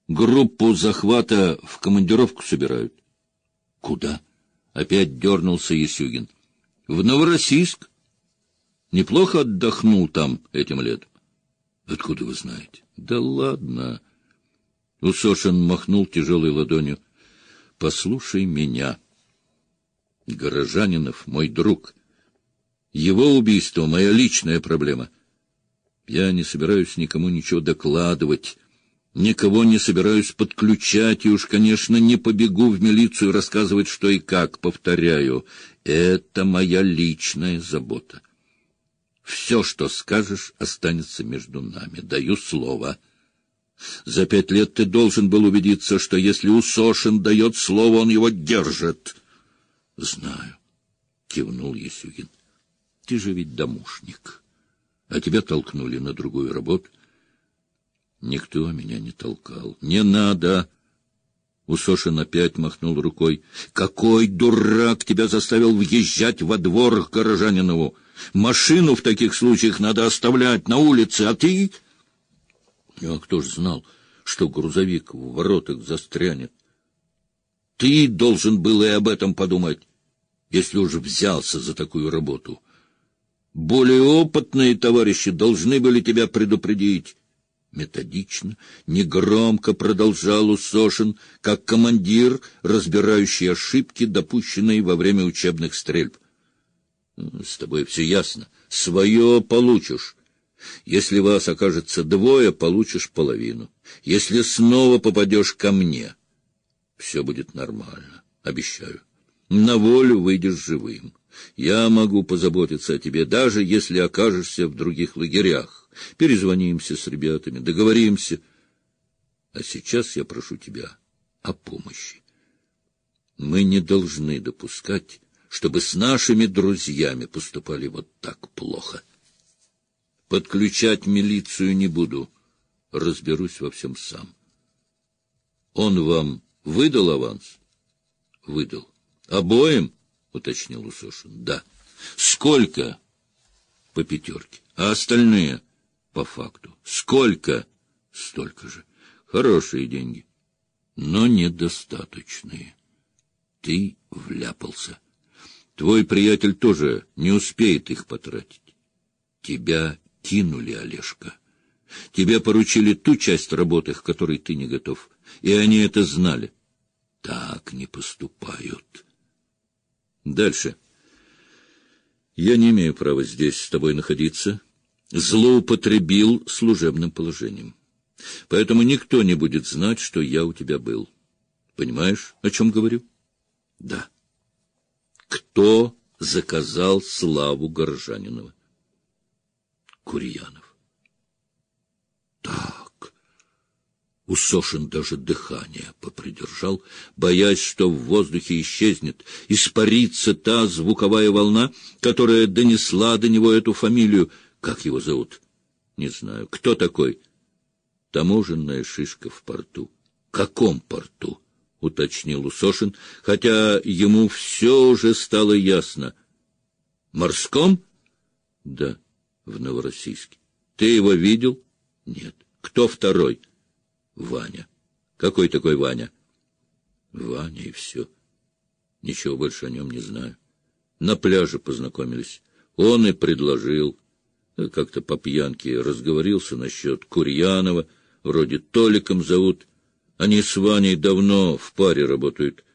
Группу захвата в командировку собирают. — Куда? — опять дернулся Есюгин. — В Новороссийск. Неплохо отдохнул там этим летом. — Откуда вы знаете? — Да ладно. Усошин махнул тяжелой ладонью. — Послушай меня. Горожанинов — мой друг. Его убийство — моя личная проблема. Я не собираюсь никому ничего докладывать, никого не собираюсь подключать, и уж, конечно, не побегу в милицию рассказывать, что и как. Повторяю, это моя личная забота. Все, что скажешь, останется между нами. Даю слово. За 5 лет ты должен был убедиться, что если Усошин дает слово, он его держит. — Знаю, — кивнул Есюгин. — Ты же ведь домушник, а тебя толкнули на другую работу. Никто меня не толкал. Не надо. Усошин опять махнул рукой. Какой дурак тебя заставил въезжать во двор к горожанинову? Машину в таких случаях надо оставлять на улице, а ты... А кто ж знал, что грузовик в воротах застрянет? Ты должен был и об этом подумать, если уж взялся за такую работу. Более опытные товарищи должны были тебя предупредить. Методично, негромко продолжал Усошин, как командир, разбирающий ошибки, допущенные во время учебных стрельб. С тобой все ясно. Свое получишь. Если вас окажется 2, получишь половину. Если снова попадешь ко мне, все будет нормально, обещаю. На волю выйдешь живым. Я могу позаботиться о тебе, даже если окажешься в других лагерях. Перезвонимся с ребятами, договоримся. А сейчас я прошу тебя о помощи. Мы не должны допускать, чтобы с нашими друзьями поступали вот так плохо. Подключать милицию не буду, разберусь во всем сам. Он вам выдал аванс? Выдал. Обоим? Уточнил Усошин. Да. Сколько? По 5. А остальные? По факту. Сколько? Столько же. Хорошие деньги, но недостаточные. Ты вляпался. Твой приятель тоже не успеет их потратить. Тебя кинули, Олежка. Тебе поручили ту часть работы, к которой ты не готов, и они это знали. Так не поступают. Дальше. Я не имею права здесь с тобой находиться. Злоупотребил служебным положением. Поэтому никто не будет знать, что я у тебя был. Понимаешь, о чем говорю? Да. Кто заказал Славу Горожанинова? Курьянов. Так. Усошин даже дыхание попридержал, боясь, что в воздухе исчезнет, испарится та звуковая волна, которая донесла до него эту фамилию. Как его зовут? Не знаю. Кто такой? Таможенная шишка в порту. Каком порту? Уточнил Усошин, хотя ему все уже стало ясно. Морском? Да, в Новороссийске. Ты его видел? Нет. Кто второй? Ваня. Какой такой Ваня? Ваня и все. Ничего больше о нем не знаю. На пляже познакомились. Он и предложил. Как-то по пьянке разговорился насчет Курьянова, вроде Толиком зовут. Они с Ваней давно в паре работают.